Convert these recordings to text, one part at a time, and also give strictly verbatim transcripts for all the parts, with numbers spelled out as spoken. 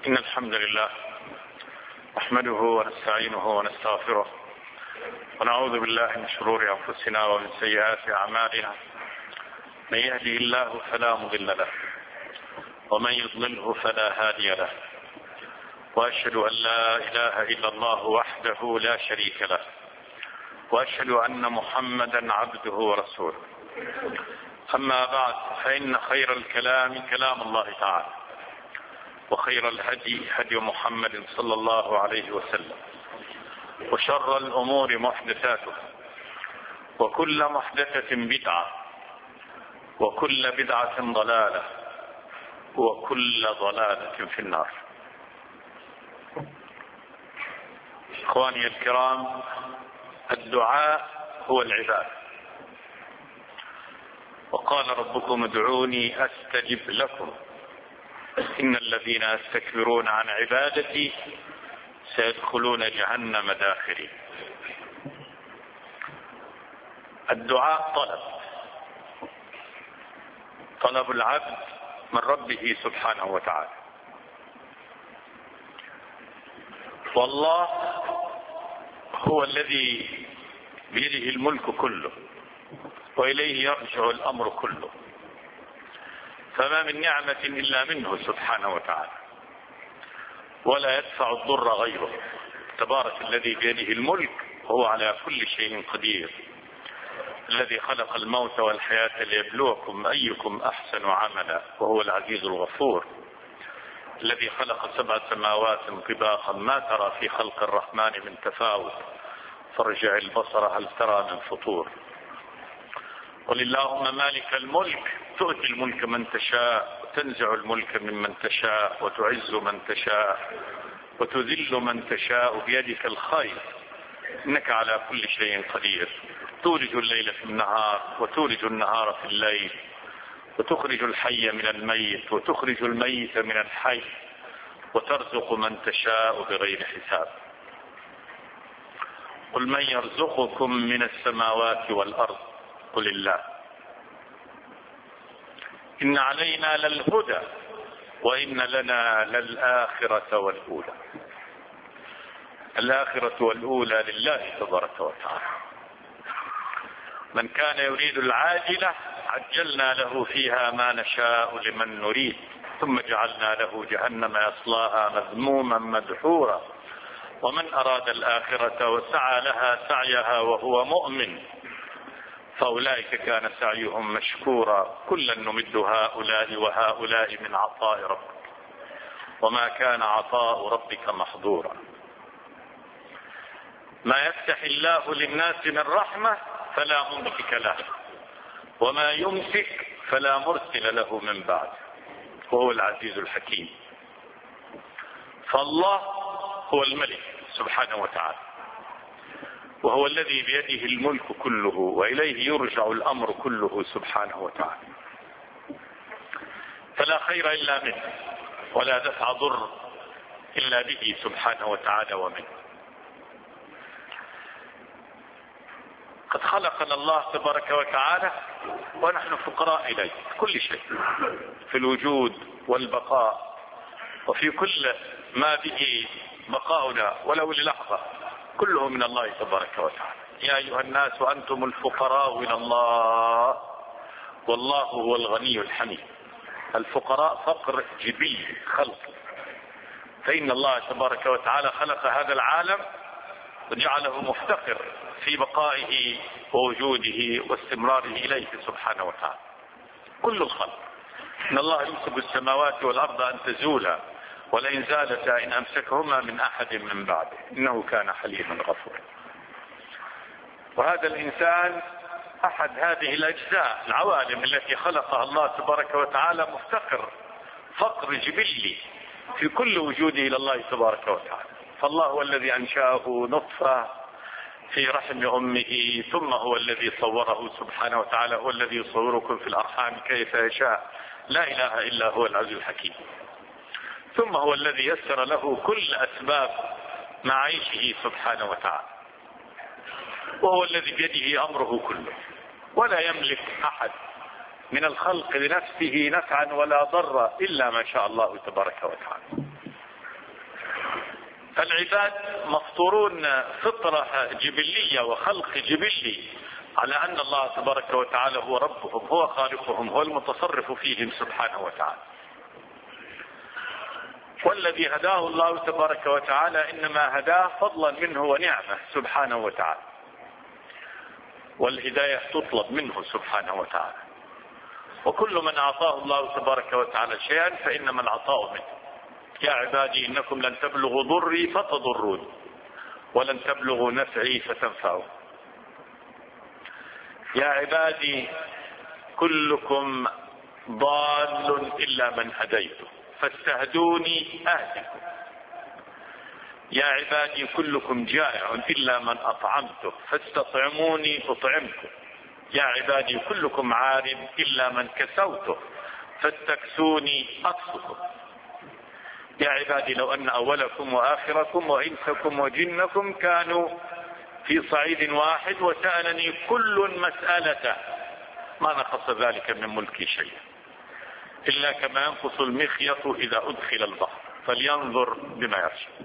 إن الحمد لله نحمده ونستعينه ونستغفره ونعوذ بالله من شرور أنفسنا ومن سيئات أعمالنا. من يهده الله فلا مضل له ومن يضلله فلا هادي له، وأشهد أن لا إله إلا الله وحده لا شريك له، وأشهد أن محمدا عبده ورسوله. أما بعد، فإن خير الكلام كلام الله تعالى، وخير الهدي هدي محمد صلى الله عليه وسلم، وشر الأمور محدثاتها، وكل محدثة بدعة، وكل بدعة ضلالة، وكل ضلالة في النار. إخواني الكرام، الدعاء هو العبادة، وقال ربكم ادعوني أستجب لكم إن الذين يستكبرون عن عبادتي سيدخلون جهنم داخرين. الدعاء طلب طلب العبد من ربه سبحانه وتعالى، والله هو الذي بيده الملك كله، وإليه يرجع الأمر كله، فما من نعمة إلا منه سبحانه وتعالى، ولا يدفع الضر غيره. تبارك الذي بيده الملك وهو على كل شيء قدير، الذي خلق الموت والحياة ليبلوكم أيكم أحسن عملا، وهو العزيز الغفور، الذي خلق سبع سماوات طباقا ما ترى في خلق الرحمن من تفاوت، فارجع البصر هل ترى من فطور. قل اللهم مالك الملك تؤتي الملك من تشاء، وتنزع الملك ممن تشاء، وتعز من تشاء، وتذل من تشاء، بيدك الخير إنك على كل شيء قدير. تولج الليل في النهار، وتولج النهار في الليل، وتخرج الحي من الميت، وتخرج الميت من الحي، وترزق من تشاء بغير حساب. قل من يرزقكم من السماوات والأرض قل الله إن علينا للهدى وإن لنا للآخرة والأولى. الآخرة والأولى لله تبارك وتعالى. من كان يريد العاجلة عجلنا له فيها ما نشاء لمن نريد، ثم جعلنا له جهنم يصلاها مذموما مدحورا. ومن أراد الآخرة وسعى لها سعيها وهو مؤمن فأولئك كان سعيهم مشكورا. كلا نمد هؤلاء وهؤلاء من عطاء ربك وما كان عطاء ربك محظورا. ما يفتح الله للناس من رحمة فلا ممسك له، وما يمسك فلا مرسل له من بعد، وهو العزيز الحكيم. فالله هو الملك سبحانه وتعالى، وهو الذي بيده الملك كله، وإليه يرجع الأمر كله سبحانه وتعالى. فلا خير إلا منه، ولا دفع ضر إلا به سبحانه وتعالى ومنه. قد خلقنا الله تبارك وتعالى ونحن فقراء إليه كل شيء، في الوجود والبقاء، وفي كل ما به بقاؤنا ولو للحظة، كله من الله تبارك وتعالى. يا أيها الناس أنتم الفقراء إلى الله والله هو الغني الحميد. الفقراء فقر جبلي خلق، فإن الله تبارك وتعالى خلق هذا العالم وجعله مفتقر في بقائه ووجوده واستمراره إليه سبحانه وتعالى. كل الخلق، إن الله يمسك السماوات والأرض أن تزولا ولئن زالتا إن أمسكهما من أحد من بعده إنه كان حليما غفورا. وهذا الإنسان أحد هذه الأجزاء العوالم التي خلقها الله تبارك وتعالى مفتقر فقر جبلي في كل وجوده إلى الله تبارك وتعالى. فالله هو الذي أنشأه نطفة في رحم أمه، ثم هو الذي صوره سبحانه وتعالى، هو الذي يصوركم في الأرحام كيف يشاء، لا إله إلا هو العزيز الحكيم. ثم هو الذي يسر له كل أسباب معيشه سبحانه وتعالى، وهو الذي بيده أمره كله، ولا يملك أحد من الخلق لنفسه نفعا ولا ضرا إلا ما شاء الله تبارك وتعالى. فالعباد مفطورون فطرة جبلية وخلق جبلي على أن الله تبارك وتعالى هو ربهم، هو خالقهم، هو المتصرف فيهم سبحانه وتعالى. والذي هداه الله تبارك وتعالى إنما هداه فضلا منه ونعمة سبحانه وتعالى، والهداية تطلب منه سبحانه وتعالى. وكل من أعطاه الله تبارك وتعالى شيئا فإنما العطاء منه. يا عبادي إنكم لن تبلغوا ضري فتضرون ولن تبلغوا نفعي فتنفعوا. يا عبادي كلكم ضال إلا من هديته فاستهدوني أهدكم. يا عبادي كلكم جائع إلا من أطعمته فاستطعموني أطعمكم. يا عبادي كلكم عار إلا من كسوته فاستكسوني أكسكم. يا عبادي لو أن أولكم وآخركم وإنسكم وجنكم كانوا في صعيد واحد وسألني كل مسألة ما نقص ذلك من ملكي شيئا إلا كما ينقص المخيط إذا أدخل البحر فلينظر بما يرشد.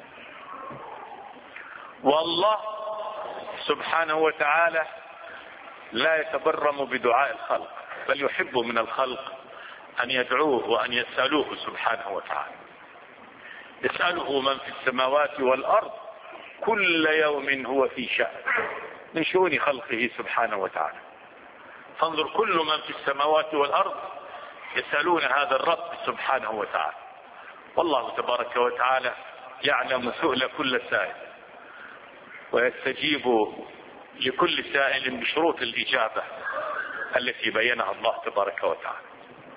والله سبحانه وتعالى لا يتبرم بدعاء الخلق، بل يحب من الخلق أن يدعوه وأن يسألوه سبحانه وتعالى. يسأله من في السماوات والأرض كل يوم هو في شأن من شؤون خلقه سبحانه وتعالى. فانظر كل من في السماوات والأرض يسألون هذا الرب سبحانه وتعالى، والله تبارك وتعالى يعلم سؤل كل سائل ويستجيب لكل سائل بشروط الإجابة التي بينها الله تبارك وتعالى.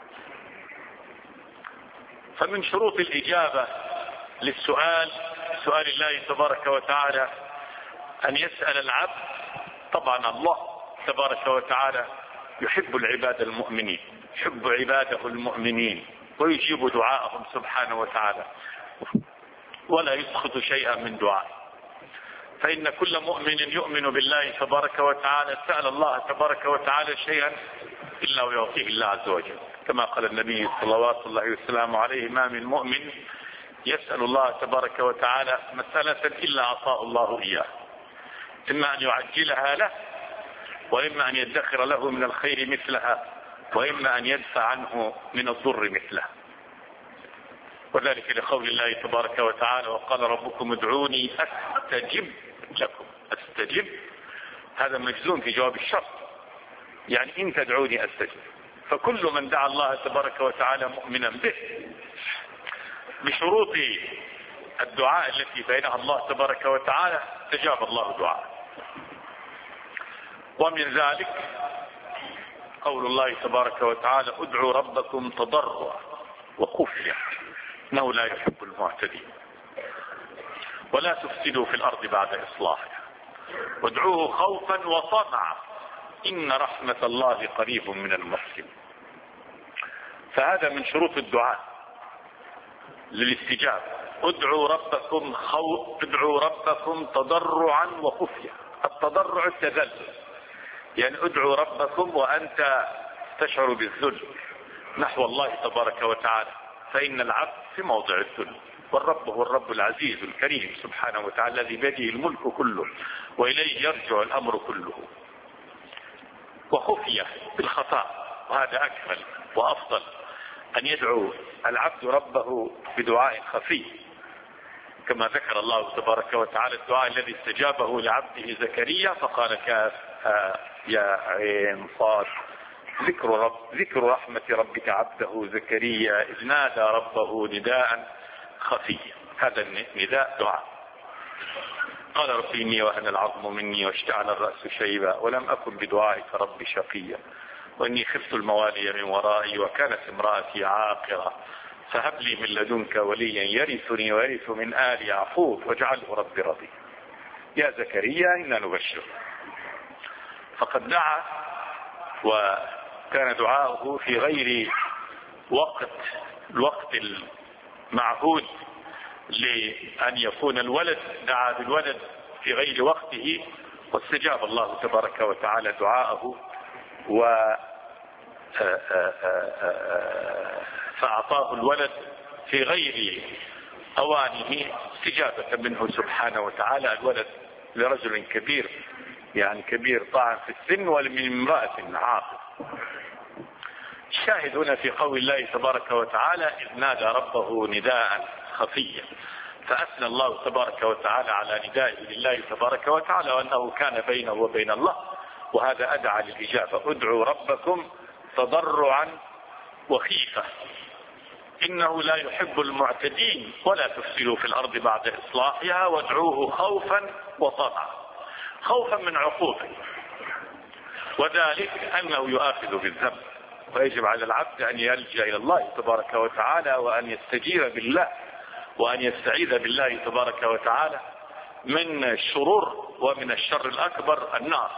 فمن شروط الإجابة للسؤال سؤال الله تبارك وتعالى أن يسأل العبد. طبعا الله تبارك وتعالى يحب العباد المؤمنين، يحب عباده المؤمنين ويجيب دعاءهم سبحانه وتعالى ولا يسخط شيئا من دعائه. فإن كل مؤمن يؤمن بالله تبارك وتعالى سأل الله تبارك وتعالى شيئا إلا ويعطيه الله عز وجل، كما قال النبي صلوات الله وسلامه عليه: ما من مؤمن يسأل الله تبارك وتعالى مسألة إلا أعطاه الله إياه، إما أن يعجلها له وإما أن يدخر له من الخير مثلها وإما أن يدفع عنه من الضر مثلها. وذلك لقول الله تبارك وتعالى: وقال ربكم ادعوني أستجب لكم. أستجب هذا مجزوم في جواب الشرط، يعني إن تدعوني أستجب. فكل من دعا الله تبارك وتعالى مؤمنا به بشروط الدعاء التي بينها الله تبارك وتعالى استجاب الله دعاءه. ومن ذلك قول الله تبارك وتعالى: ادعوا ربكم تضرعا وخفيا إنه لا يحب المعتدين ولا تفسدوا في الأرض بعد إصلاحها وادعوه خوفا وطمعا إن رحمة الله قريب من المحسنين. فهذا من شروط الدعاء للاستجابة: ادعوا ربكم خوف ادعوا ربكم تضرعا وخفيا. التضرع التذلل، يعني ادعوا ربكم وأنت تشعر بالذل نحو الله تبارك وتعالى، فإن العبد في موضع الذل، والرب هو الرب العزيز الكريم سبحانه وتعالى الذي بيده الملك كله وإليه يرجع الأمر كله. وخفية بالخطأ، وهذا أكمل وأفضل، أن يدعو العبد ربه بدعاء خفي، كما ذكر الله تبارك وتعالى الدعاء الذي استجابه لعبده زكريا فقال: كاف يا عين صاد ذكر رب ذكر رحمة ربك عبده زكريا إذ نادى ربه نداء خفيا. هذا النداء دعاء. قال: رب إني وهن العظم مني واشتعل الرأس شيبا ولم أكن بدعائك رب شقيا وإني خفت الموالي من ورائي وكانت امرأتي عاقرة فهب لي من لدنك وليا يرثني ويرث من آل يعقوب واجعله ربي رضيا. يا زكريا إنا نبشر. فقد دعا وكان دعاؤه في غير وقت الوقت المعهود لأن يكون الولد، دعا بالولد في غير وقته واستجاب الله تبارك وتعالى دعاءه و فأعطاه الولد في غير أوانه استجابة منه سبحانه وتعالى الولد لرجل كبير، يعني كبير طاعن في السن، ومن امرأة عاقل. الشاهد هنا في قول الله تبارك وتعالى إذ نادى ربه نداء خفيا، فأثنى الله تبارك وتعالى على ندائه لله تبارك وتعالى وأنه كان بينه وبين الله، وهذا أدعى للإجابة. ادعوا ربكم تضرعا وخيفة إنه لا يحب المعتدين ولا تفسدوا في الأرض بعد إصلاحها وادعوه خوفا وطمعا. خوفا من عقوبه، وذلك أنه يؤاخذ بالذنب، ويجب على العبد أن يلجأ إلى الله تبارك وتعالى وأن يستجير بالله وأن يستعيذ بالله تبارك وتعالى من الشرور ومن الشر الأكبر النار.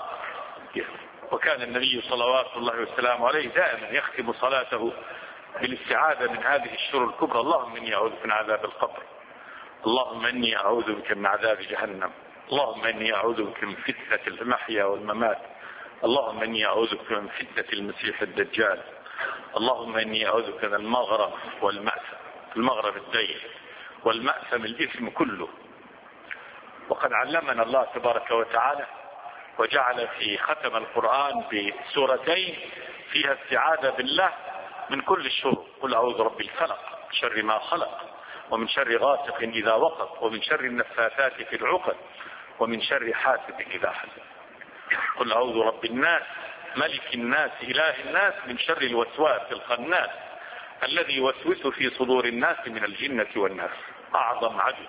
وكان النبي صلوات الله وسلامه عليه دائما يختم صلاته بالاستعاذة من هذه الشرور الكبرى: اللهم إني أعوذ بك من عذاب القبر، اللهم إني أعوذ بك من عذاب جهنم، اللهم إني أعوذ بك من فتنة المحيا والممات، اللهم إني أعوذ بك من فتنة المسيح الدجال، اللهم إني أعوذ بك من المغرم والمأثم. المغرم الدين والمأثم الإثم كله. وقد علمنا الله تبارك وتعالى وجعل في ختم القرآن بسورتين فيها استعاذة بالله من كل الشرور: قل أعوذ برب الفلق، شر ما خلق، ومن شر غاسق إذا وقب، ومن شر النفاثات في العقد، ومن شر حاسد إذا حسد. قل أعوذ برب الناس ملك الناس إله الناس من شر الوسواس الخناس الذي يوسوس في صدور الناس من الجنة والناس. أعظم عدو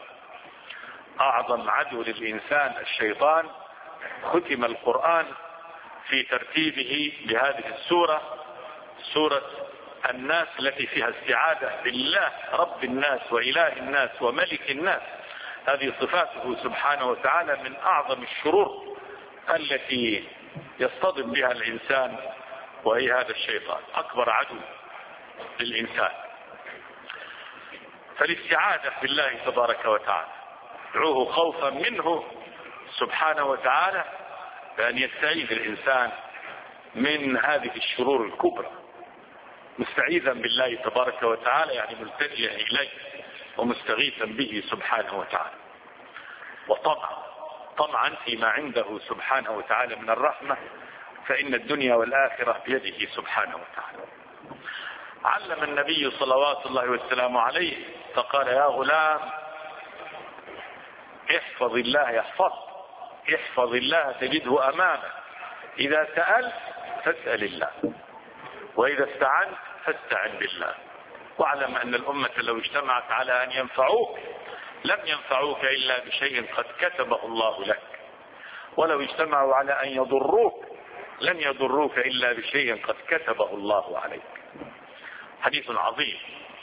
أعظم عدو للإنسان الشيطان. ختم القرآن في ترتيبه بهذه السورة، سورة الناس، التي فيها استعاذة بالله رب الناس وإله الناس وملك الناس. هذه صفاته سبحانه وتعالى من أعظم الشرور التي يصطدم بها الإنسان، وهي هذا الشيطان أكبر عدو للإنسان. فالاستعاذة بالله تبارك وتعالى ادعوه خوفا منه سبحانه وتعالى، بأن يستعيذ الإنسان من هذه الشرور الكبرى، مستعيذا بالله تبارك وتعالى، يعني ملتجئا إليه ومستغيثا به سبحانه وتعالى. وطمعا طمعا فيما عنده سبحانه وتعالى من الرحمة، فإن الدنيا والآخرة بيده سبحانه وتعالى. علم النبي صلوات الله والسلام عليه فقال: يا غلام احفظ الله يحفظ، احفظ الله تجده أمامك، إذا سألت فاسأل الله، وإذا استعنت فاستعن بالله. واعلم أن الأمة لو اجتمعت على أن ينفعوك لم ينفعوك إلا بشيء قد كتبه الله لك، ولو اجتمعوا على أن يضروك لن يضروك إلا بشيء قد كتبه الله عليك. حديث عظيم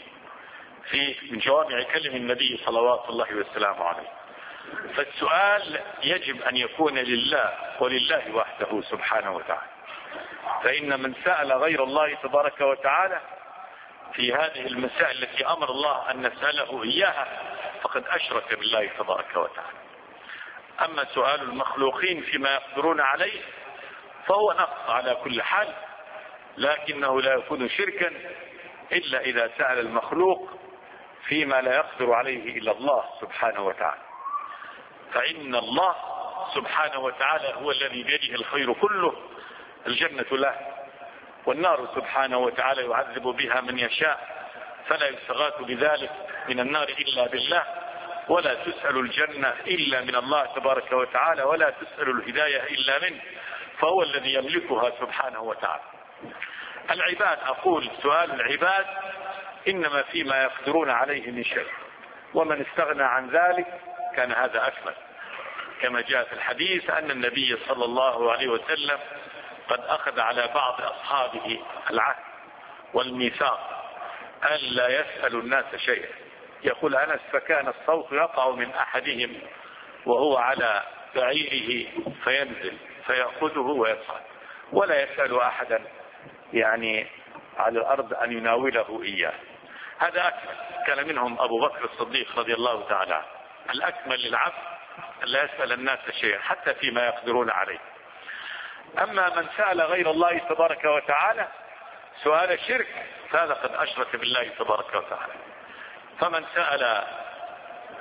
في من جوامع كلم النبي صلوات الله والسلام عليه. فالسؤال يجب أن يكون لله ولله وحده سبحانه وتعالى، فإن من سأل غير الله تبارك وتعالى في هذه المسائل التي أمر الله أن نسأله إياها فقد أشرك بالله تبارك وتعالى. أما سؤال المخلوقين فيما يقدرون عليه فهو نقص على كل حال، لكنه لا يكون شركا إلا إذا سأل المخلوق فيما لا يقدر عليه إلا الله سبحانه وتعالى. فإن الله سبحانه وتعالى هو الذي بيده الخير كله، الجنة له، والنار سبحانه وتعالى يعذب بها من يشاء، فلا يستغاث بذلك من النار إلا بالله، ولا تسأل الجنة إلا من الله تبارك وتعالى، ولا تسأل الهداية إلا منه، فهو الذي يملكها سبحانه وتعالى. العباد، أقول سؤال العباد إنما فيما يقدرون عليه من شيء، ومن استغنى عن ذلك كان هذا أكمل، كما جاء في الحديث أن النبي صلى الله عليه وسلم قد أخذ على بعض أصحابه العهد والميثاق ألا يسأل الناس شيئا. يقول أنس: فكان الصوت يقع من أحدهم وهو على بعيره فينزل فيأخذه ويصعد، ولا يسأل أحدا يعني على الأرض أن يناوله إياه. هذا أكمل. كان منهم أبو بكر الصديق رضي الله تعالى عنه. الأكمل للعبد لا يسأل الناس شيئا حتى فيما يقدرون عليه. أما من سأل غير الله تبارك وتعالى سؤال الشرك فهذا قد أشرك بالله تبارك وتعالى. فمن سأل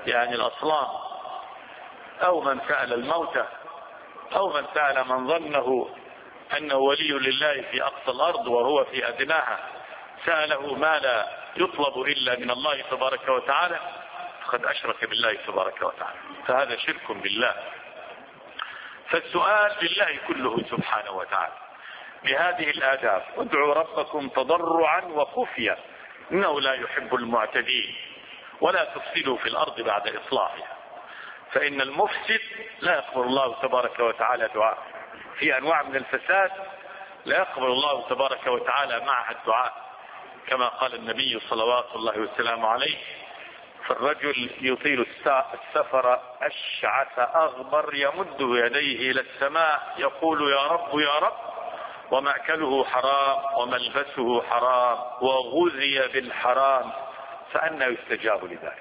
يعني الأصنام، أو من سأل الموتى، أو من سأل من ظنه أنه ولي لله في أقصى الأرض وهو في أدناها، سأله ما لا يطلب إلا من الله تبارك وتعالى، فقد أشرك بالله تبارك وتعالى، فهذا شرك بالله. فالسؤال لله كله سبحانه وتعالى بهذه الآداب: ادعوا ربكم تضرعا وخفيا إنه لا يحب المعتدين ولا تفسدوا في الأرض بعد إصلاحها، فإن المفسد لا يقبل الله تبارك وتعالى دعاء. في أنواع من الفساد لا يقبل الله تبارك وتعالى معها الدعاء، كما قال النبي صلوات الله وسلامه عليه: فالرجل يطيل السفر أشعث أغبر يمد يديه إلى السماء يقول يا رب يا رب، ومأكله حرام وملبسه حرام وغذي بالحرام، فأنى يستجاب لذلك؟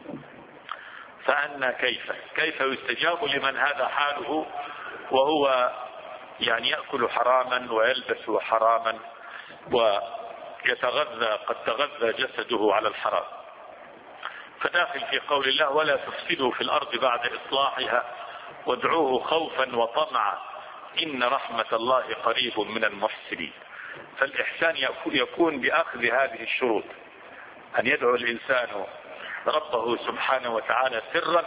فأنى كيف كيف يستجاب لمن هذا حاله وهو يعني يأكل حراما ويلبس حراما ويتغذى قد تغذى جسده على الحرام؟ فداخل في قول الله: ولا تفسدوا في الأرض بعد إصلاحها وادعوه خوفا وطمعا إن رحمة الله قريب من المحسنين. فالإحسان يكون بأخذ هذه الشروط: أن يدعو الإنسان ربه سبحانه وتعالى سرا،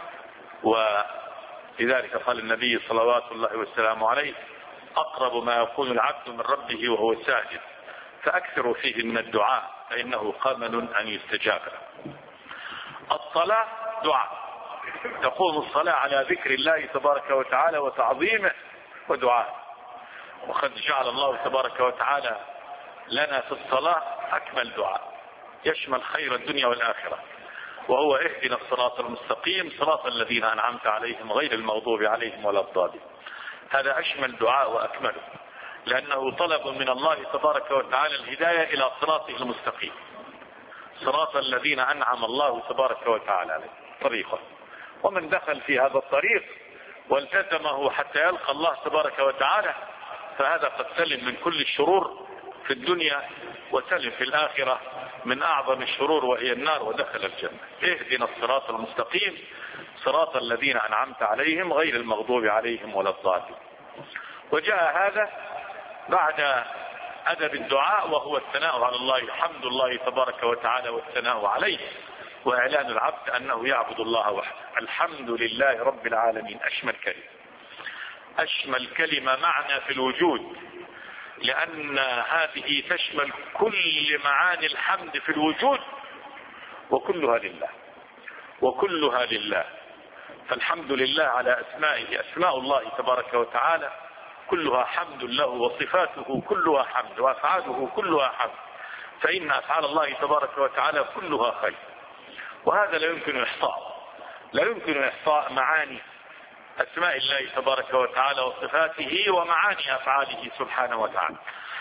ولذلك قال النبي صلوات الله وسلامه عليه: أقرب ما يكون العبد من ربه وهو ساجد فأكثروا فيه من الدعاء فإنه قامل أن يستجاب له. الصلاة دعاء، تقوم الصلاة على ذكر الله تبارك وتعالى وتعظيمه ودعاء، وقد جعل الله تبارك وتعالى لنا في الصلاة أكمل دعاء يشمل خير الدنيا والآخرة، وهو: اهدنا الصراط المستقيم صراط الذين أنعمت عليهم غير المغضوب عليهم ولا الضالين. هذا أشمل دعاء وأكمله، لأنه طلب من الله تبارك وتعالى الهداية إلى صراطه المستقيم، صراط الذين أنعم الله تبارك وتعالى عليه طريقه. ومن دخل في هذا الطريق والتزمه حتى يلقى الله تبارك وتعالى فهذا قد سلم من كل الشرور في الدنيا وسلم في الآخرة من أعظم الشرور وهي النار، ودخل الجنة. اهدنا الصراط المستقيم صراط الذين أنعمت عليهم غير المغضوب عليهم ولا الضالين. وجاء هذا بعد أدب الدعاء وهو الثناء على الله، حمد الله تبارك وتعالى والثناء عليه، وإعلان العبد أنه يعبد الله وحده. الحمد لله رب العالمين أشمل كلمة، أشمل كلمة معنى في الوجود، لأن هذه تشمل كل معاني الحمد في الوجود، وكلها لله وكلها لله. فالحمد لله على أسمائه، أسماء الله تبارك وتعالى كلها حمد له، وصفاته كلها حمد، وأفعاله كلها حمد، فإن أفعال الله تبارك وتعالى كلها خير. وهذا لا يمكن إحصاء لا يمكن إحصاء معاني أسماء الله تبارك وتعالى وصفاته ومعاني أفعاله سبحانه وتعالى.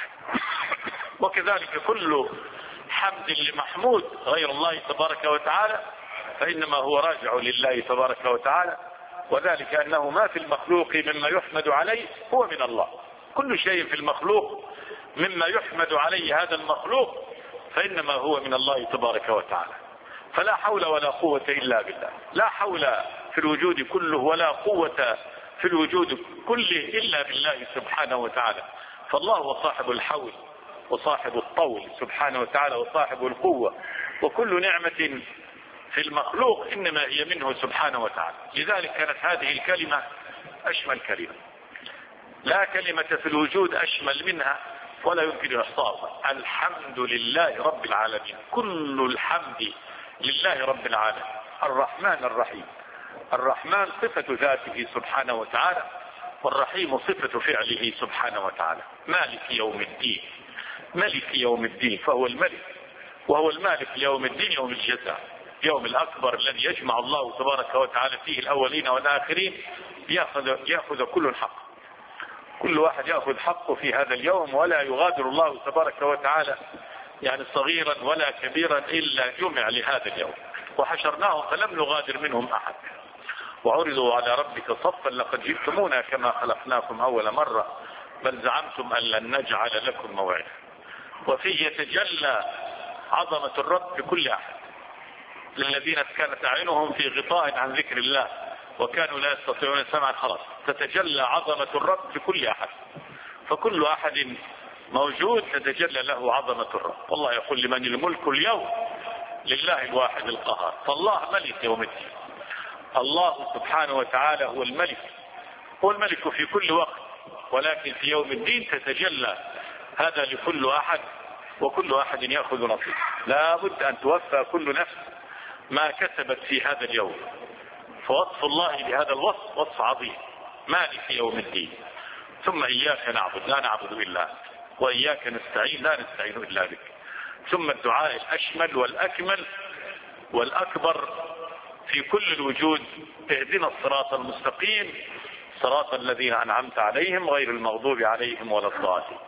وكذلك كل حمد لمحمود غير الله تبارك وتعالى فإنما هو راجع لله تبارك وتعالى، وذلك أنه ما في المخلوق مما يحمد عليه هو من الله. كل شيء في المخلوق مما يحمد عليه هذا المخلوق فإنما هو من الله تبارك وتعالى. فلا حول ولا قوة إلا بالله، لا حول في الوجود كله ولا قوة في الوجود كله إلا بالله سبحانه وتعالى. فالله هو صاحب الحول وصاحب الطول سبحانه وتعالى وصاحب القوة، وكل نعمة في المخلوق إنما هي منه سبحانه وتعالى. لذلك كانت هذه الكلمة أشمل كلمة، لا كلمة في الوجود أشمل منها ولا يمكن إحصاؤها. الحمد لله رب العالمين، كل الحمد لله رب العالمين. الرحمن الرحيم، الرحمن صفة ذاته سبحانه وتعالى، والرحيم صفة فعله سبحانه وتعالى. مالك يوم الدين، ملك يوم الدين، فهو الملك وهو المالك يوم الدين، يوم الجزاء، يوم الأكبر الذي يجمع الله تبارك وتعالى فيه الأولين والآخرين. يأخذ, يأخذ كل الحق، كل واحد يأخذ حقه في هذا اليوم، ولا يغادر الله تبارك وتعالى يعني صغيرا ولا كبيرا إلا جمع لهذا اليوم. وحشرناهم فلم نغادر منهم أحد، وعرضوا على ربك صفا لقد جئتمونا كما خلقناكم أول مرة بل زعمتم أن لن نجعل لكم موعدا. وفيه يتجلى عظمة الرب بكل أحد، للذين كانت أعينهم في غطاء عن ذكر الله وكانوا لا يستطيعون سمعا، خلاص تتجلى عظمة الرب لكل أحد، فكل أحد موجود تتجلى له عظمة الرب. والله يقول لمن الملك اليوم لله الواحد القهار، فالله ملك يوم الدين. الله سبحانه وتعالى هو الملك، هو الملك في كل وقت، ولكن في يوم الدين تتجلى هذا لكل أحد، وكل أحد يأخذ نصيبه. لا بد أن توفى كل نفس ما كسبت في هذا اليوم. فوصف الله بهذا الوصف وصف عظيم، مالك يوم الدين. ثم إياك نعبد، لا نعبد إلا أنت، وإياك نستعين، لا نستعين إلا بك. ثم الدعاء الأشمل والأكمل والأكبر في كل الوجود: اهدنا الصراط المستقيم صراط الذين أنعمت عليهم غير المغضوب عليهم ولا الضالين.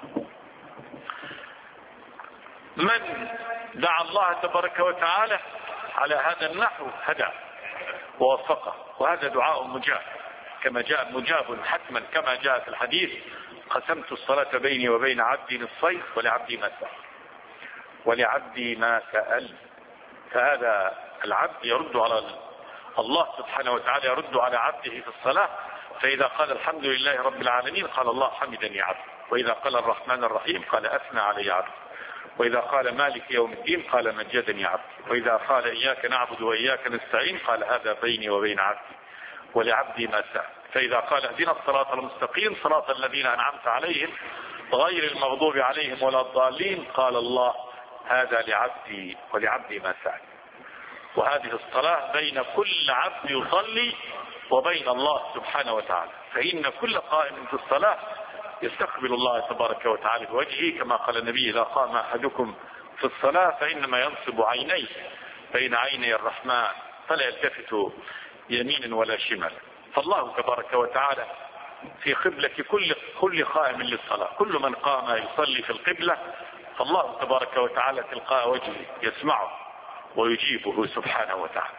من دعا الله تبارك وتعالى على هذا النحو هدى ووفقه، وهذا دعاء مجاب كما جاء مجاب حتما كما جاء في الحديث: قسمت الصلاة بيني وبين عبدي نصفين ولعبدي ما سأل، ولعبدي ما سأل. فهذا العبد يرد على الله سبحانه وتعالى، يرد على عبده في الصلاة. فإذا قال الحمد لله رب العالمين قال الله حمدني عبد، وإذا قال الرحمن الرحيم قال أثنى علي عبد، وإذا قال مالك يوم الدين قال مجدني عبد، وإذا قال إياك نعبد وإياك نستعين قال هذا بيني وبين عبدي ولعبدي ما سأل. فإذا قال اهدنا الصراط المستقيم صراط الذين أنعمت عليهم غير المغضوب عليهم ولا الضالين قال الله هذا لعبدي ولعبدي ما سأل. وهذه الصلاة بين كل عبد يصلي وبين الله سبحانه وتعالى، فإن كل قائم في الصلاة يستقبل الله تبارك وتعالى بوجهه، كما قال النبي: إذا قام أحدكم في الصلاة فإنما ينصب عينيه بين عيني الرحمن فلا يلتفت يمين ولا شمال. فالله تبارك وتعالى في قبلة كل كل قائم للصلاة، كل من قام يصلي في القبلة فالله تبارك وتعالى تلقاء وجهه يسمعه ويجيبه سبحانه وتعالى.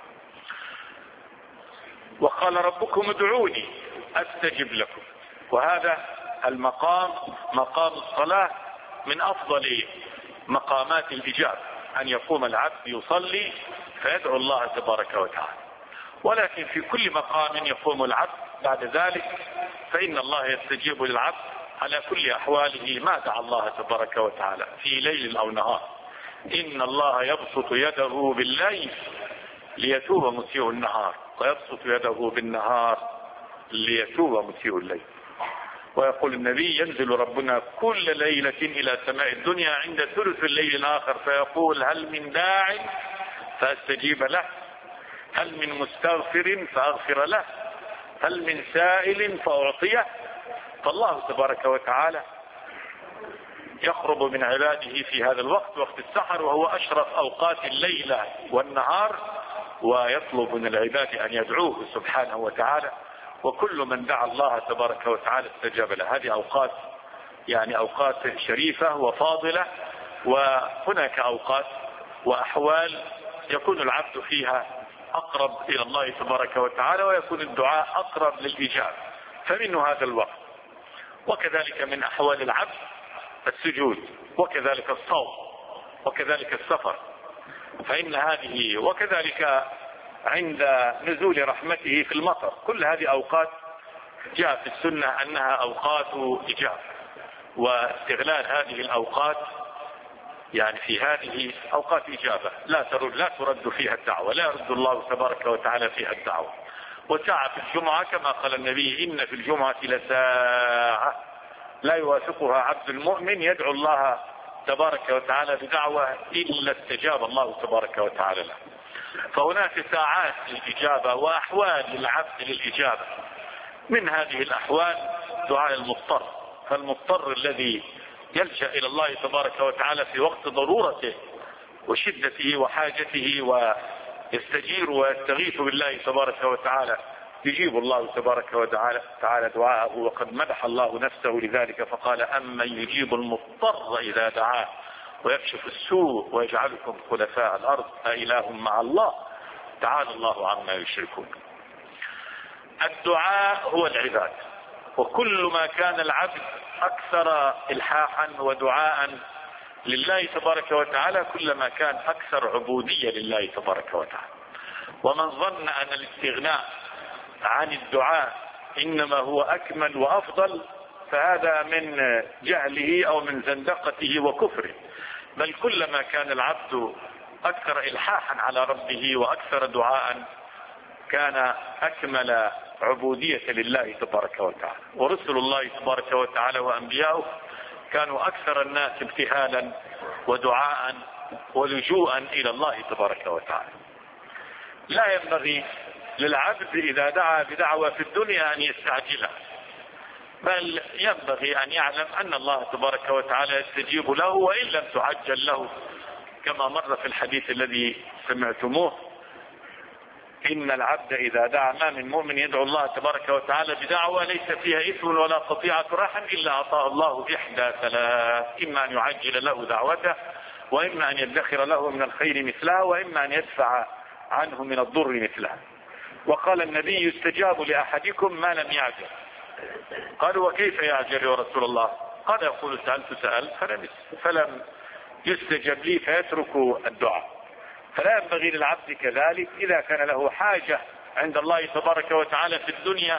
وقال ربكم ادعوني أستجب لكم. وهذا المقام مقام الصلاة من أفضل مقامات الإجابة، أن يقوم العبد يصلي فيدعو الله تبارك وتعالى. ولكن في كل مقام يقوم العبد بعد ذلك فإن الله يستجيب للعبد على كل أحواله ما دعا الله تبارك وتعالى في ليل أو نهار. إن الله يبسط يده بالليل ليتوب مسيء النهار، ويبسط يده بالنهار ليتوب مسيء الليل. ويقول النبي: ينزل ربنا كل ليلة إلى سماء الدنيا عند ثلث الليل الآخر فيقول: هل من داع فأستجيب له، هل من مستغفر فأغفر له، هل من سائل فأعطيه. فالله تبارك وتعالى يقرب من عباده في هذا الوقت، وقت السحر، وهو أشرف أوقات الليل والنهار، ويطلب من العباد أن يدعوه سبحانه وتعالى. وكل من دعا الله تبارك وتعالى استجاب له. هذه أوقات يعني أوقات شريفة وفاضلة، وهناك أوقات وأحوال يكون العبد فيها أقرب إلى الله تبارك وتعالى، ويكون الدعاء أقرب للإجابة، فمنه هذا الوقت. وكذلك من أحوال العبد السجود، وكذلك الصوم، وكذلك السفر، فإن هذه، وكذلك عند نزول رحمته في المطر. كل هذه أوقات جاء في السنة أنها أوقات إجابة، واستغلال هذه الأوقات يعني في هذه أوقات إجابة لا ترد لا ترد فيها الدعوة، لا يرد الله تبارك وتعالى فيها الدعوة. وساعة في الجمعة كما قال النبي: إن في الجمعة لساعة لا يوافقها عبد المؤمن يدعو الله تبارك وتعالى بدعوة إلا استجاب الله تبارك وتعالى له. فهناك ساعات للإجابة وأحوال للعبد للإجابة. من هذه الأحوال دعاء المضطر، فالمضطر الذي يلجأ إلى الله تبارك وتعالى في وقت ضرورته وشدته وحاجته ويستجير ويستغيث بالله تبارك وتعالى يجيب الله تبارك وتعالى تعالى دعاءه. وقد مدح الله نفسه لذلك فقال: أمن يجيب المضطر إذا دعاه ويكشف السوء ويجعلكم خلفاء الأرض أإله مع الله تعالى الله عما يشركون. الدعاء هو العبادة، وكل ما كان العبد أكثر إلحاحا ودعاء لله تبارك وتعالى كلما كان أكثر عبودية لله تبارك وتعالى. ومن ظن أن الاستغناء عن الدعاء إنما هو أكمل وأفضل فهذا من جهله أو من زندقته وكفره، بل كلما كان العبد أكثر إلحاحا على ربه وأكثر دعاء كان أكمل عبودية لله تبارك وتعالى. ورسل الله تبارك وتعالى وأنبياؤه كانوا أكثر الناس ابتهالا ودعاء ولجوءا إلى الله تبارك وتعالى. لا ينبغي للعبد إذا دعا بدعوة في الدنيا أن يستعجلها، بل ينبغي أن يعلم أن الله تبارك وتعالى يستجيب له وإن لم تعجل له، كما مر في الحديث الذي سمعتموه: إن العبد إذا دعا، ما من مؤمن يدعو الله تبارك وتعالى بدعوة ليس فيها إثم ولا قطيعة رحم إلا أعطاه الله إحدى ثلاث: إما أن يعجل له دعوته، وإما أن يدخر له من الخير مثلها، وإما أن يدفع عنه من الضر مثلها. وقال النبي: يستجاب لأحدكم ما لم يعجل. قالوا: وكيف يعجل يا رسول الله؟ قال: يقول: سألت سألت فلم, فلم يستجب لي فيترك الدعاء. فلا ينبغي للعبد كذلك إذا كان له حاجة عند الله تبارك وتعالى في الدنيا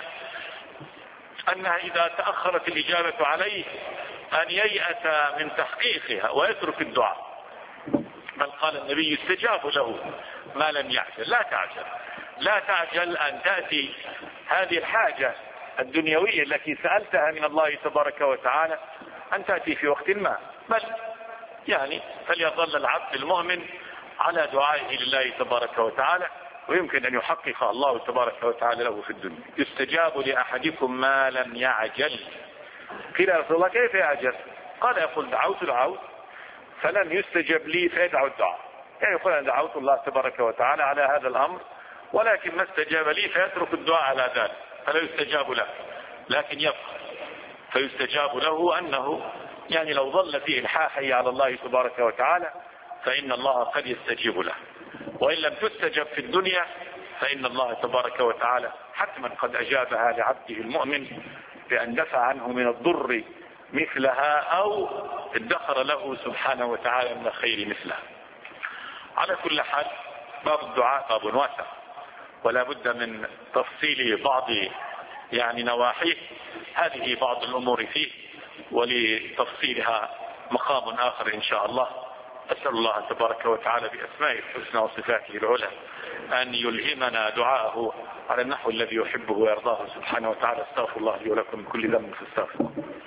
أنها إذا تأخرت الإجابة عليه أن ييأس من تحقيقها ويترك الدعاء، بل قال النبي: يستجاب له ما لم يعجل. لا تعجل، لا تعجل أن تأتي هذه الحاجة الدنيوية التي سألتها من الله تبارك وتعالى أن تأتي في وقت ما، بل يعني فليظل العبد المؤمن على دعائه لله تبارك وتعالى، ويمكن أن يحقق الله تبارك وتعالى له في الدنيا. يستجاب لأحدكم ما لم يعجل. قيل: يا رسول الله كيف يعجل؟ قال: يقول: دعوت دعوت فلم يستجب لي فيدعو الدعاء. يعني يقول: أنا دعوت الله تبارك وتعالى على هذا الأمر ولكن ما استجاب لي فيترك الدعاء على ذلك فلا يستجاب له، لكن يبقى فيستجاب له أنه يعني لو ظل في إلحاحه على الله تبارك وتعالى فإن الله قد يستجيب له، وإن لم تستجب في الدنيا فإن الله تبارك وتعالى حتما قد أجابها لعبده المؤمن بأن دفع عنه من الضر مثلها أو ادخر له سبحانه وتعالى من الخير مثلها. على كل حال باب الدعاء باب واسع، ولا بد من تفصيل بعض يعني نواحيه. هذه بعض الأمور فيه، ولتفصيلها مقام آخر إن شاء الله. أسأل الله تبارك وتعالى بأسمائه الحسنى وصفاته العلى أن يلهمنا دعاءه على النحو الذي يحبه ويرضاه سبحانه وتعالى. استغفر الله لي ولكم من كل ذنب فاستغفروه.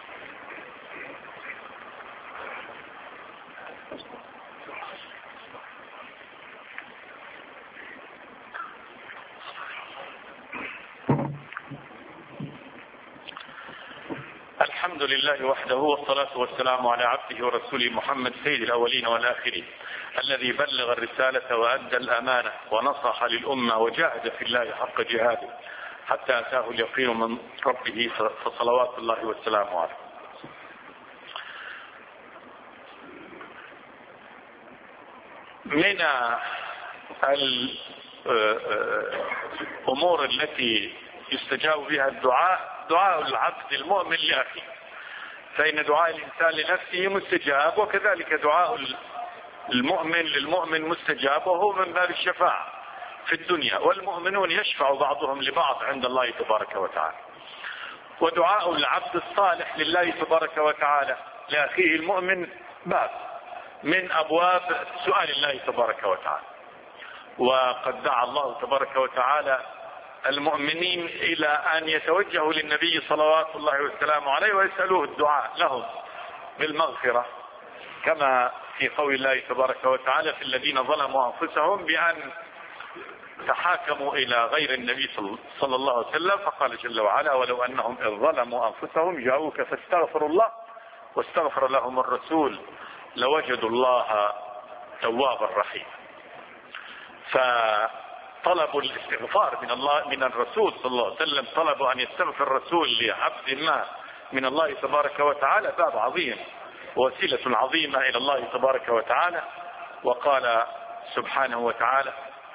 الحمد لله وحده، والصلاة والسلام على عبده ورسوله محمد سيد الأولين والآخرين، الذي بلغ الرسالة وأدى الأمانة ونصح للأمة وجاهد في الله حق جهاده حتى أتاه اليقين من ربه، فصلوات الله والسلام عليه. من الأمور التي يستجاب بها الدعاء دعاء العبد المؤمن لأخيه، فإن دعاء الإنسان لنفسه مستجاب، وكذلك دعاء المؤمن للمؤمن مستجاب، وهو من باب الشفاعة في الدنيا، والمؤمنون يشفع بعضهم لبعض عند الله تبارك وتعالى. ودعاء العبد الصالح لله تبارك وتعالى لأخيه المؤمن باب من أبواب سؤال الله تبارك وتعالى. وقد دعا الله تبارك وتعالى المؤمنين إلى أن يتوجهوا للنبي صلوات الله والسلام عليه ويسألوه الدعاء لهم بالمغفرة، كما في قول الله تبارك وتعالى: في الذين ظلموا أنفسهم بأن تحاكموا إلى غير النبي صلى الله عليه وسلم، فقال جل وعلا: ولو أنهم إذ ظلموا أنفسهم جاءوك فاستغفروا الله واستغفر لهم الرسول لوجدوا الله توابا رحيما. فطلب الاستغفار من الله من الرسول صلى الله عليه وسلم، طلب أن يستغفر الرسول لعبد ما من الله تبارك وتعالى باب عظيم، وسيلة عظيمة إلى الله تبارك وتعالى. وقال سبحانه وتعالى: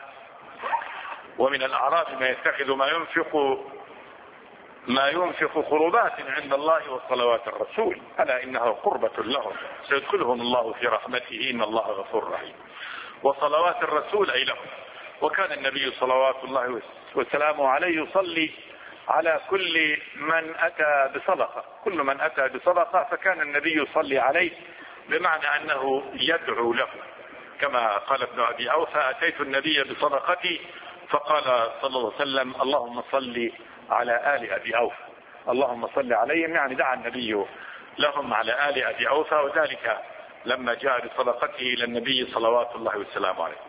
ومن الأعراب ما يتخذ ما ينفق ما ينفق قربات عند الله وصلوات الرسول ألا إنها قربة لهم سيدخلهم الله في رحمته إن الله غفور رحيم. وصلوات الرسول أي لهم، وكان النبي صلوات الله وسلامه عليه يصلي على كل من أتى بصدقة، كل من أتى بصدقة فكان النبي يصلي عليه، بمعنى أنه يدعو له، كما قال ابن أبي أوفى: أتيت النبي بصدقتي فقال صلى الله عليه وسلم: اللهم صل على آل أبي أوفى، اللهم صل عليهم، يعني دعا النبي لهم على آل أبي أوفى، وذلك لما جاء بصدقته إلى النبي صلوات الله وسلامه عليه.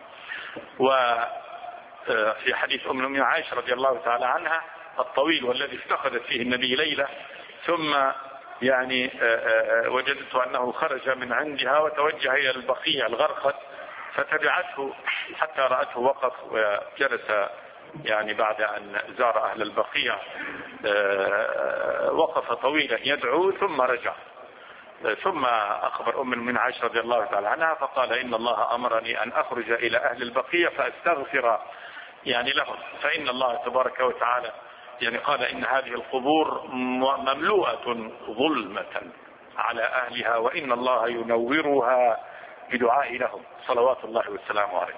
وفي حديث أم المؤمنين عائشة رضي الله تعالى عنها الطويل، والذي افتقدت فيه النبي ليلة، ثم يعني وجدت أنه خرج من عندها وتوجه إلى البقيع الغرقد، فتبعته حتى رأته وقف وجلس، يعني بعد أن زار أهل البقيع وقف طويلا يدعو ثم رجع، ثم أخبر أم المؤمنين عائشة رضي الله تعالى عنها فقال: إن الله أمرني أن أخرج إلى أهل البقيع فأستغفر يعني لهم، فإن الله تبارك وتعالى يعني قال: إن هذه القبور مملوءة ظلمة على أهلها، وإن الله ينورها بدعاء لهم صلوات الله والسلام عليه.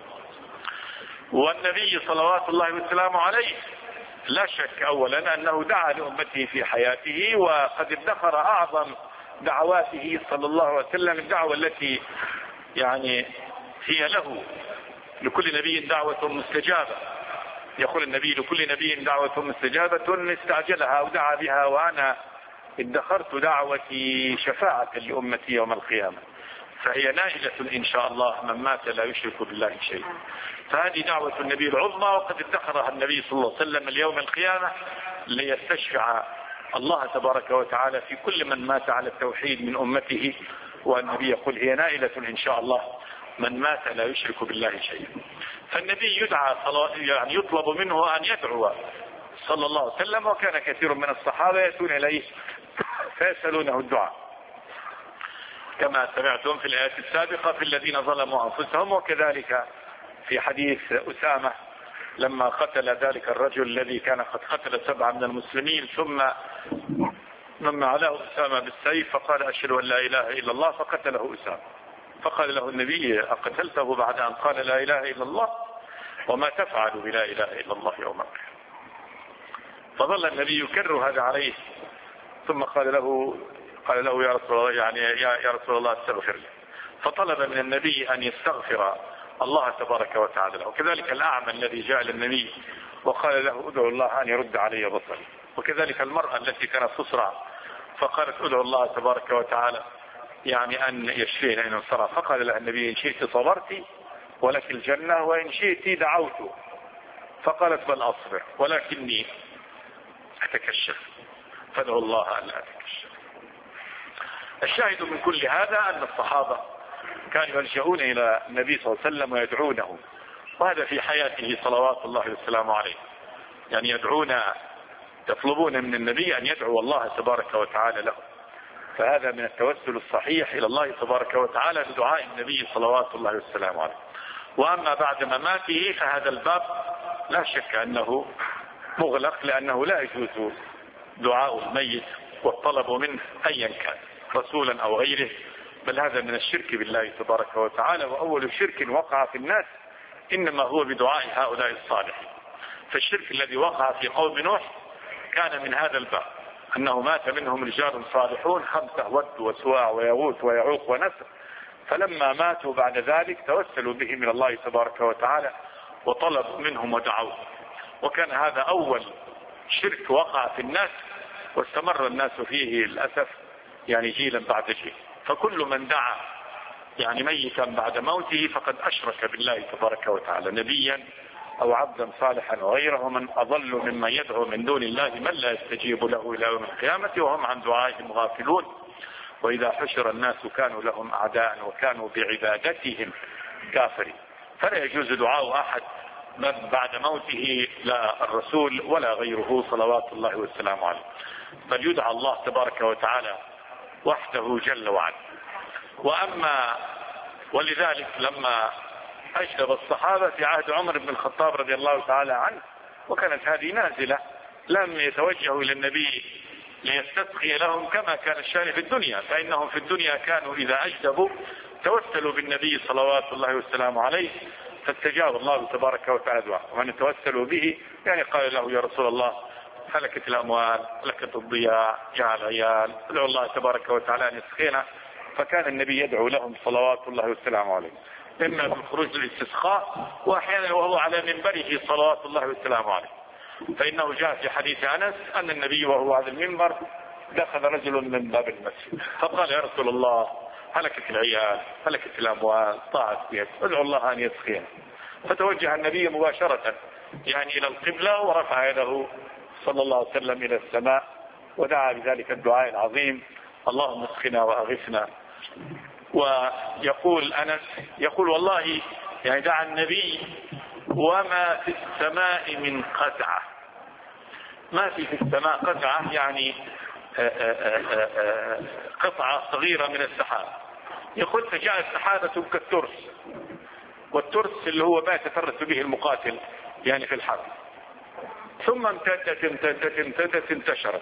والنبي صلوات الله والسلام عليه لا شك أولا أنه دعا لأمته في حياته، وقد ادخر أعظم دعواته صلى الله عليه وسلم الدعوة التي يعني هي له، لكل نبي دعوة مستجابة، يقول النبي: لكل نبي دعوة مستجابة استعجلها أو دعا بها، وأنا ادخرت دعوتي شفاعة لأمتي يوم القيامة، فهي نائلة إن شاء الله من مات لا يشرك بالله شيئا. فهذه دعوة النبي العظمى، وقد ادخرها النبي صلى الله عليه وسلم اليوم القيامة ليستشفع الله تبارك وتعالى في كل من مات على التوحيد من أمته، والنبي يقول: هي نائلة إن شاء الله من مات لا يشرك بالله شيئا. فالنبي يدعى يعني يطلب منه أن يدعو صلى الله عليه وسلم، وكان كثير من الصحابة يأتون إليه فيسألونه الدعاء، كما سمعتم في الآيات السابقة في الذين ظلموا أنفسهم، وكذلك في حديث أسامة لما قتل ذلك الرجل الذي كان قد قتل سبعة من المسلمين، ثم لما علاه أسامة بالسيف فقال: أشهد أن لا إله إلا الله، فقتله أسامة، فقال له النبي: أقتلته بعد أن قال لا إله إلا الله؟ وما تفعل بلا إله إلا الله يوم القيامة؟ فظل النبي يكرر هذا عليه، ثم قال له قال له يا رسول الله يعني يا, يا رسول الله استغفر لي، فطلب من النبي أن يستغفر الله تبارك وتعالى له. وكذلك الأعمى الذي جاء للنبي وقال له: ادعو الله أن يرد علي بصري. وكذلك المرأة التي كانت تصرع فقالت: ادعو الله تبارك وتعالى يعني أن يشفينا إن انصرف، فقال لها النبي: إن شئت صبرت ولك الجنة، وإن شئت دعوت. فقالت: بل أصبر ولكني أتكشف، فادعو الله أن لا أتكشف. الشاهد من كل هذا أن الصحابة كانوا يلجؤون إلى النبي صلى الله عليه وسلم ويدعونه، وهذا في حياته صلوات الله وسلامه عليه، يعني يدعون يطلبون من النبي أن يدعو الله تبارك وتعالى له. فهذا من التوسل الصحيح إلى الله تبارك وتعالى بدعاء النبي صلوات الله وسلامه عليه. وأما بعد مماته فهذا الباب لا شك أنه مغلق، لأنه لا يجوز دعاء الميت والطلب منه أيا كان رسولا أو غيره، بل هذا من الشرك بالله تبارك وتعالى. وأول شرك وقع في الناس إنما هو بدعاء هؤلاء الصالحين. فالشرك الذي وقع في قوم نوح كان من هذا الباب، أنه مات منهم رجال صالحون خمسة: ود وسواع ويغوث ويعوق ونسر، فلما ماتوا بعد ذلك توسلوا بهم إلى الله تبارك وتعالى وطلبوا منهم ودعوا. وكان هذا أول شرك وقع في الناس، واستمر الناس فيه للأسف يعني جيلا بعد جيل. فكل من دعا يعني ميتا بعد موته فقد أشرك بالله تبارك وتعالى، نبيا أو عبدا صالحا وغيره، من أضل ممن يدعو من دون الله من لا يستجيب له إلى يوم القيامة وهم عن دعائهم غافلون. وإذا حشر الناس كانوا لهم أعداء وكانوا بعبادتهم كافرين. فلا يجوز دعاء أحد من بعد موته، لا الرسول ولا غيره صلوات الله والسلام عليه، بل يدعى الله تبارك وتعالى وحده جل وعلا. وأما ولذلك لما أجدب الصحابة في عهد عمر بن الخطاب رضي الله تعالى عنه، وكانت هذه نازلة، لم يتوجهوا إلى النبي ليستسقي لهم كما كان الشأن في الدنيا، فإنهم في الدنيا كانوا إذا أجدبوا توسلوا بالنبي صلوات الله والسلام عليه فاستجاب الله تبارك وتعالى دعاءه. ومن توسلوا به يعني قال له يا رسول الله هلكت الأموال، هلكت الضياع، جاء العيال، ادعو الله تبارك وتعالى أن يسقينا. فكان النبي يدعو لهم صلوات الله والسلام عليه، إما بالخروج للاستسقاء وأحيانا وهو على منبره صلوات الله والسلام عليه. فإنه جاء في حديث أنس أن النبي وهو على المنبر دخل رجل من باب المسجد فقال يا رسول الله هلكت العيال، هلكت الأموال، ضاعت بيت، ادعو الله أن يسقينا. فتوجه النبي مباشرة يعني إلى القبلة ورفع يده صلى الله عليه وسلم إلى السماء ودعا بذلك الدعاء العظيم اللهم اسقنا وأغثنا. ويقول أنس يقول والله يعني دعا النبي وما في السماء من قزعة، ما في في السماء قزعة يعني قطعة صغيرة من السحاب. يقول فجاء السحابة كالترس، والترس اللي هو ما يتفرس به المقاتل يعني في الحرب، ثم امتدت امتدت امتدت انتشرت.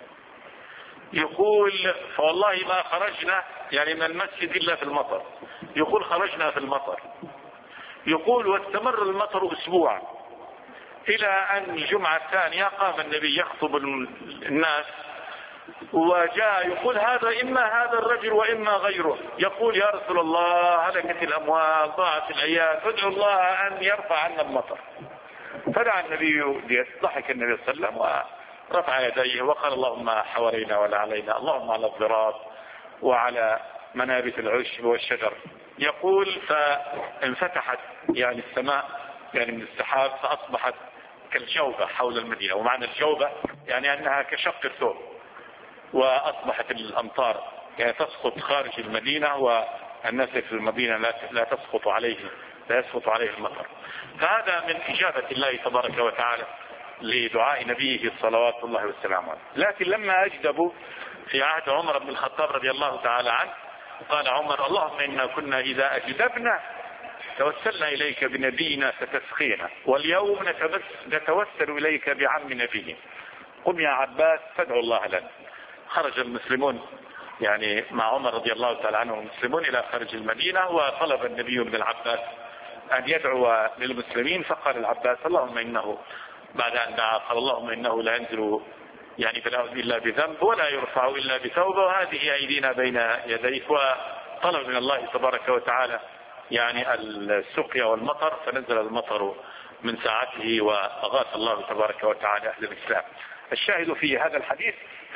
يقول فوالله ما خرجنا يعني من المسجد إلا في المطر. يقول خرجنا في المطر. يقول واستمر المطر أسبوعا إلى أن الجمعة الثانية قام النبي يخطب الناس وجاء يقول هذا إما هذا الرجل وإما غيره، يقول يا رسول الله هلكت الأموال، ضاعت العيال، ادعو الله أن يرفع عنا المطر. فدعا النبي، ضحك النبي صلى الله عليه وسلم ورفع يديه وقال اللهم حوالينا ولا علينا، اللهم على الضراب وعلى منابت العشب والشجر. يقول فانفتحت يعني السماء يعني من السحاب فأصبحت كالجوبة حول المدينة، ومعنى الجوبة يعني أنها كشق الثوب، وأصبحت الأمطار يعني تسقط خارج المدينة والناس في المدينة لا لا تسقط عليه لا يسقط عليه المطر. فهذا من إجابة الله تبارك وتعالى لدعاء نبيه صلوات الله والسلام عليه. لكن لما أجدبوا في عهد عمر بن الخطاب رضي الله تعالى عنه قال عمر اللهم إنا كنا إذا أجدبنا توسلنا إليك بنبينا فتسقينا، واليوم نتوسل إليك بعم نبينا، قم يا عباس فادعوا الله لنا. خرج المسلمون يعني مع عمر رضي الله تعالى عنه المسلمون إلى خارج المدينة، وطلب النبي من العباس أن يدعو للمسلمين، فقال العباس اللهم إنه بعد أن دعا قال اللهم إنه لا ينزل يعني بلاء إلا بذنب ولا يرفع إلا بتوبة، وهذه أيدينا بين يديك. وطلب من الله تبارك وتعالى يعني السقيا والمطر، فنزل المطر من ساعته وأغاث الله تبارك وتعالى أهل الإسلام. الشاهد في هذا الحديث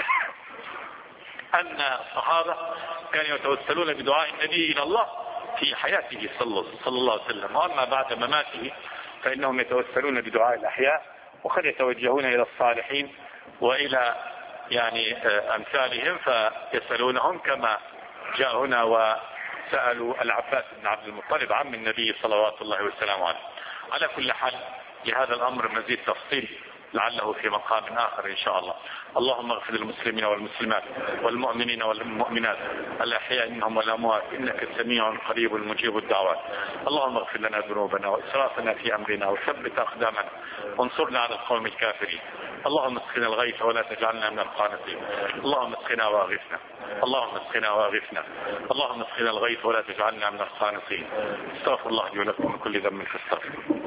أن الصحابة كانوا يتوسلون بدعاء النبي إلى الله في حياته صلى الله عليه وسلم، وأما بعد مماته فإنهم يتوسلون بدعاء الأحياء، وقد يتوجهون إلى الصالحين وإلى يعني أمثالهم فيسألونهم كما جاء هنا وسألوا العباس بن عبد المطلب عم النبي صلوات الله والسلام عليه. على كل حال لهذا الأمر مزيد تفصيل لعله في مقام آخر إن شاء الله. اللهم اغفر للمسلمين والمسلمات والمؤمنين والمؤمنات الأحياء منهم والأموات إنك سميع قريب مجيب الدعوات. اللهم اغفر لنا ذنوبنا وإسرافنا في أمرنا وثبت أقدامنا وانصرنا على القوم الكافرين. اللهم اسقنا الغيث ولا تجعلنا من القانطين. اللهم اسقنا واغثنا. اللهم اسقنا واغثنا. اللهم اسقنا الغيث ولا تجعلنا من القانطين. استغفر الله لي ولكم من كل ذنب فاستغفروه.